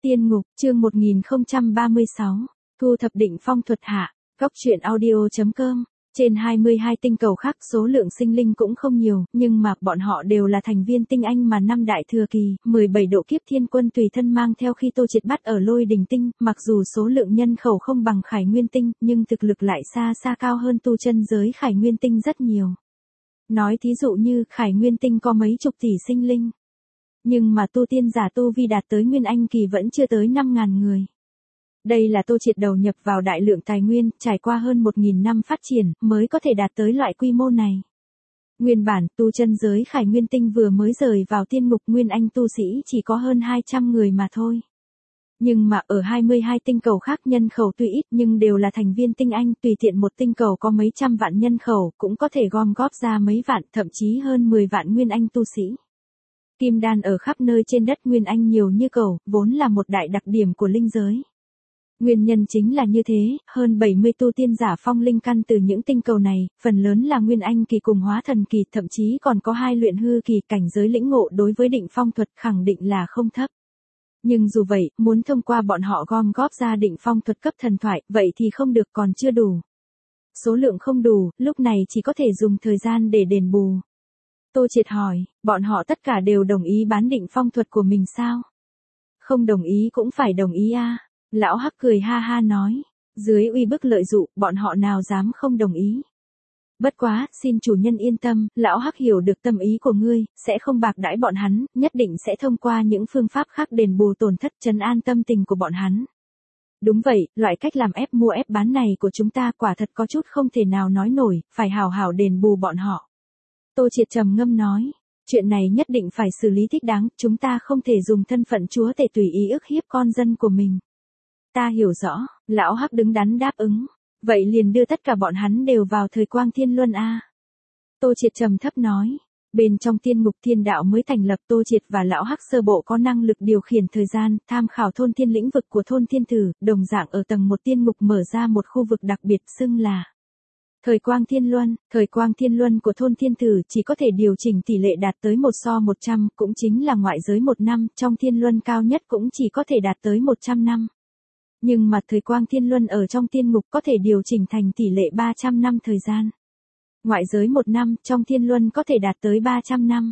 Tiên ngục, chương 1036, thu thập định phong thuật hạ, góc truyện audio.com. Trên 22 tinh cầu khác số lượng sinh linh cũng không nhiều, nhưng mà bọn họ đều là thành viên tinh anh mà năm đại thừa kỳ, 17 độ kiếp thiên quân tùy thân mang theo khi Tô Triệt bắt ở Lôi Đình tinh, mặc dù số lượng nhân khẩu không bằng Khải Nguyên tinh, nhưng thực lực lại xa xa cao hơn tu chân giới Khải Nguyên tinh rất nhiều. Nói thí dụ như Khải Nguyên tinh có mấy chục tỷ sinh linh, nhưng mà tu tiên giả tu vi đạt tới Nguyên Anh kỳ vẫn chưa tới 5.000 người. Đây là Tô Triệt đầu nhập vào đại lượng tài nguyên, trải qua hơn 1.000 năm phát triển, mới có thể đạt tới loại quy mô này. Nguyên bản, tu chân giới Khải Nguyên tinh vừa mới rời vào tiên ngục Nguyên Anh tu sĩ chỉ có hơn 200 người mà thôi. Nhưng mà ở 22 tinh cầu khác nhân khẩu tuy ít nhưng đều là thành viên tinh anh, tùy tiện một tinh cầu có mấy trăm vạn nhân khẩu, cũng có thể gom góp ra mấy vạn, thậm chí hơn 10 vạn Nguyên Anh tu sĩ. Kim đan ở khắp nơi trên đất Nguyên Anh nhiều như cầu, vốn là một đại đặc điểm của linh giới. Nguyên nhân chính là như thế, hơn 70 tu tiên giả phong linh căn từ những tinh cầu này, phần lớn là Nguyên Anh kỳ cùng Hóa Thần kỳ, thậm chí còn có 2 luyện hư kỳ, cảnh giới lĩnh ngộ đối với định phong thuật khẳng định là không thấp. Nhưng dù vậy, muốn thông qua bọn họ gom góp ra định phong thuật cấp thần thoại, vậy thì không được, còn chưa đủ. Số lượng không đủ, lúc này chỉ có thể dùng thời gian để đền bù. Tô Triệt hỏi, bọn họ tất cả đều đồng ý bán định phong thuật của mình sao? Không đồng ý cũng phải đồng ý a. Lão Hắc cười ha ha nói, dưới uy bức lợi dụ, bọn họ nào dám không đồng ý. Bất quá, xin chủ nhân yên tâm, Lão Hắc hiểu được tâm ý của ngươi, sẽ không bạc đãi bọn hắn, nhất định sẽ thông qua những phương pháp khác đền bù tổn thất, trấn an tâm tình của bọn hắn. Đúng vậy, loại cách làm ép mua ép bán này của chúng ta quả thật có chút không thể nào nói nổi, phải hào hào đền bù bọn họ. Tô Triệt trầm ngâm nói, chuyện này nhất định phải xử lý thích đáng, chúng ta không thể dùng thân phận chúa tể tùy ý ức hiếp con dân của mình. Ta hiểu rõ, Lão Hắc đứng đắn đáp ứng, vậy liền đưa tất cả bọn hắn đều vào thời quang thiên luân a. Tô Triệt trầm thấp nói, bên trong tiên ngục thiên đạo mới thành lập, Tô Triệt và Lão Hắc sơ bộ có năng lực điều khiển thời gian, tham khảo thôn thiên lĩnh vực của thôn thiên thử, đồng dạng ở tầng 1 tiên ngục mở ra một khu vực đặc biệt xưng là thời quang thiên luân của thôn thiên thử chỉ có thể điều chỉnh tỷ lệ đạt tới 1:100, cũng chính là ngoại giới 1 năm, trong thiên luân cao nhất cũng chỉ có thể đạt tới 100 năm. Nhưng mà thời quang thiên luân ở trong tiên ngục có thể điều chỉnh thành tỷ lệ 300 năm thời gian. Ngoại giới 1 năm, trong thiên luân có thể đạt tới 300 năm.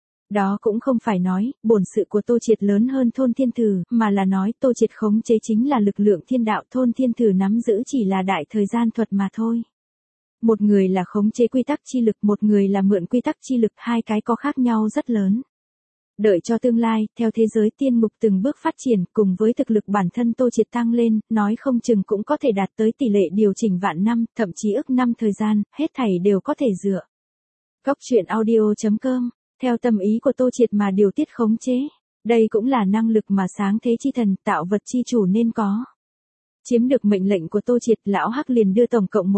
Đó cũng không phải nói, bổn sự của Tô Triệt lớn hơn thôn thiên thử, mà là nói Tô Triệt khống chế chính là lực lượng thiên đạo, thôn thiên thử nắm giữ chỉ là đại thời gian thuật mà thôi. Một người là khống chế quy tắc chi lực, một người là mượn quy tắc chi lực, hai cái có khác nhau rất lớn. Đợi cho tương lai, theo thế giới tiên ngục từng bước phát triển, cùng với thực lực bản thân Tô Triệt tăng lên, nói không chừng cũng có thể đạt tới tỷ lệ điều chỉnh vạn năm, thậm chí ức năm thời gian, hết thảy đều có thể dựa. Góc truyện audio.com, theo tâm ý của Tô Triệt mà điều tiết khống chế. Đây cũng là năng lực mà sáng thế chi thần, tạo vật chi chủ nên có. Chiếm được mệnh lệnh của Tô Triệt, Lão Hắc liền đưa tổng cộng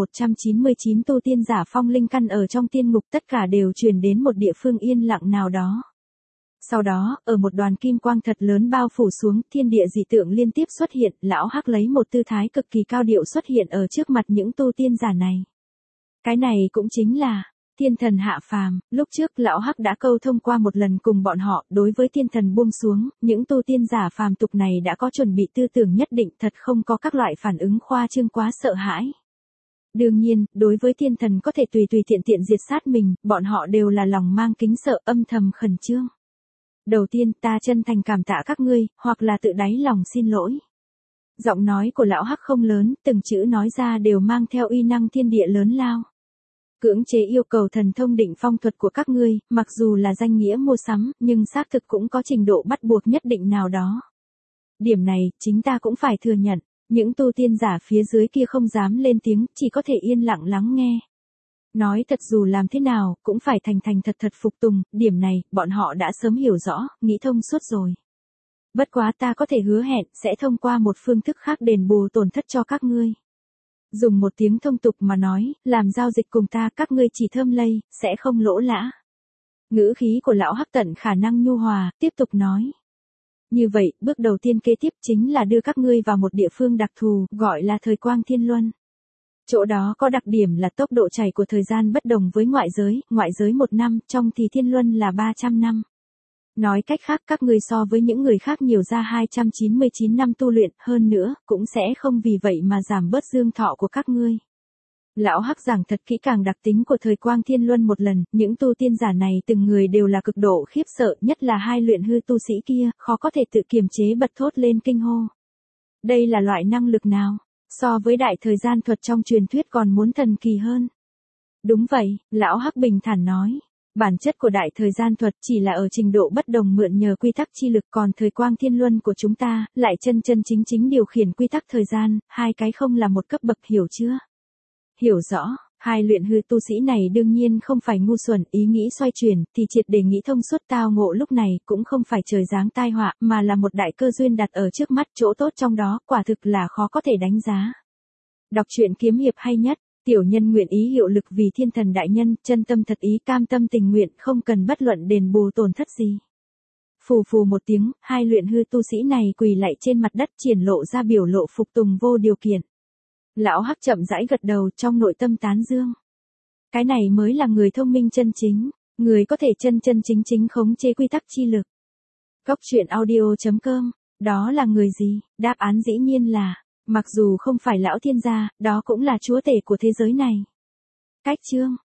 199 tu tiên giả phong linh căn ở trong tiên ngục, tất cả đều truyền đến một địa phương yên lặng nào đó. Sau đó, ở một đoàn kim quang thật lớn bao phủ xuống, thiên địa dị tượng liên tiếp xuất hiện, Lão Hắc lấy một tư thái cực kỳ cao điệu xuất hiện ở trước mặt những tu tiên giả này. Cái này cũng chính là thiên thần hạ phàm, lúc trước Lão Hắc đã câu thông qua một lần cùng bọn họ, đối với thiên thần buông xuống, những tu tiên giả phàm tục này đã có chuẩn bị tư tưởng nhất định, thật không có các loại phản ứng khoa trương quá sợ hãi. Đương nhiên, đối với thiên thần có thể tùy tiện diệt sát mình, bọn họ đều là lòng mang kính sợ, âm thầm khẩn trương. Đầu tiên, ta chân thành cảm tạ các ngươi, hoặc là tự đáy lòng xin lỗi. Giọng nói của Lão Hắc không lớn, từng chữ nói ra đều mang theo uy năng thiên địa lớn lao. Cưỡng chế yêu cầu thần thông định phong thuật của các ngươi, mặc dù là danh nghĩa mua sắm, nhưng xác thực cũng có trình độ bắt buộc nhất định nào đó. Điểm này, chính ta cũng phải thừa nhận, những tu tiên giả phía dưới kia không dám lên tiếng, chỉ có thể yên lặng lắng nghe. Nói thật dù làm thế nào, cũng phải thành thật phục tùng, điểm này, bọn họ đã sớm hiểu rõ, nghĩ thông suốt rồi. Bất quá ta có thể hứa hẹn, sẽ thông qua một phương thức khác đền bù tổn thất cho các ngươi. Dùng một tiếng thông tục mà nói, làm giao dịch cùng ta các ngươi chỉ thơm lây, sẽ không lỗ lã. Ngữ khí của Lão Hắc tận khả năng nhu hòa, tiếp tục nói. Như vậy, bước đầu tiên kế tiếp chính là đưa các ngươi vào một địa phương đặc thù, gọi là thời quang thiên luân. Chỗ đó có đặc điểm là tốc độ chảy của thời gian bất đồng với ngoại giới 1 năm, trong thì thiên luân là 300 năm. Nói cách khác các ngươi so với những người khác nhiều ra 299 năm tu luyện, hơn nữa, cũng sẽ không vì vậy mà giảm bớt dương thọ của các ngươi. Lão Hắc giảng thật kỹ càng đặc tính của thời Quang Thiên Luân một lần, những tu tiên giả này từng người đều là cực độ khiếp sợ, nhất là hai luyện hư tu sĩ kia, khó có thể tự kiềm chế bật thốt lên kinh hô. Đây là loại năng lực nào? So với đại thời gian thuật trong truyền thuyết còn muốn thần kỳ hơn. Đúng vậy, Lão Hắc bình thản nói. Bản chất của đại thời gian thuật chỉ là ở trình độ bất đồng mượn nhờ quy tắc chi lực, còn thời Quang Thiên Luân của chúng ta lại chân chân chính chính điều khiển quy tắc thời gian, hai cái không là một cấp bậc, hiểu chưa? Hiểu rõ, hai luyện hư tu sĩ này đương nhiên không phải ngu xuẩn, ý nghĩ xoay chuyển thì triệt để nghĩ thông suốt tao ngộ lúc này cũng không phải trời giáng tai họa mà là một đại cơ duyên đặt ở trước mắt, chỗ tốt trong đó quả thực là khó có thể đánh giá. Đọc truyện kiếm hiệp hay nhất, tiểu nhân nguyện ý hiệu lực vì thiên thần đại nhân, chân tâm thật ý, cam tâm tình nguyện, không cần bất luận đền bù tổn thất gì. Phù phù một tiếng, hai luyện hư tu sĩ này quỳ lạy trên mặt đất, triển lộ ra biểu lộ phục tùng vô điều kiện. Lão Hắc chậm rãi gật đầu, trong nội tâm tán dương. Cái này mới là người thông minh chân chính, người có thể chân chân chính chính khống chế quy tắc chi lực. Góc truyện audio.com, đó là người gì? Đáp án dĩ nhiên là, mặc dù không phải lão thiên gia, đó cũng là chúa tể của thế giới này. Cách chương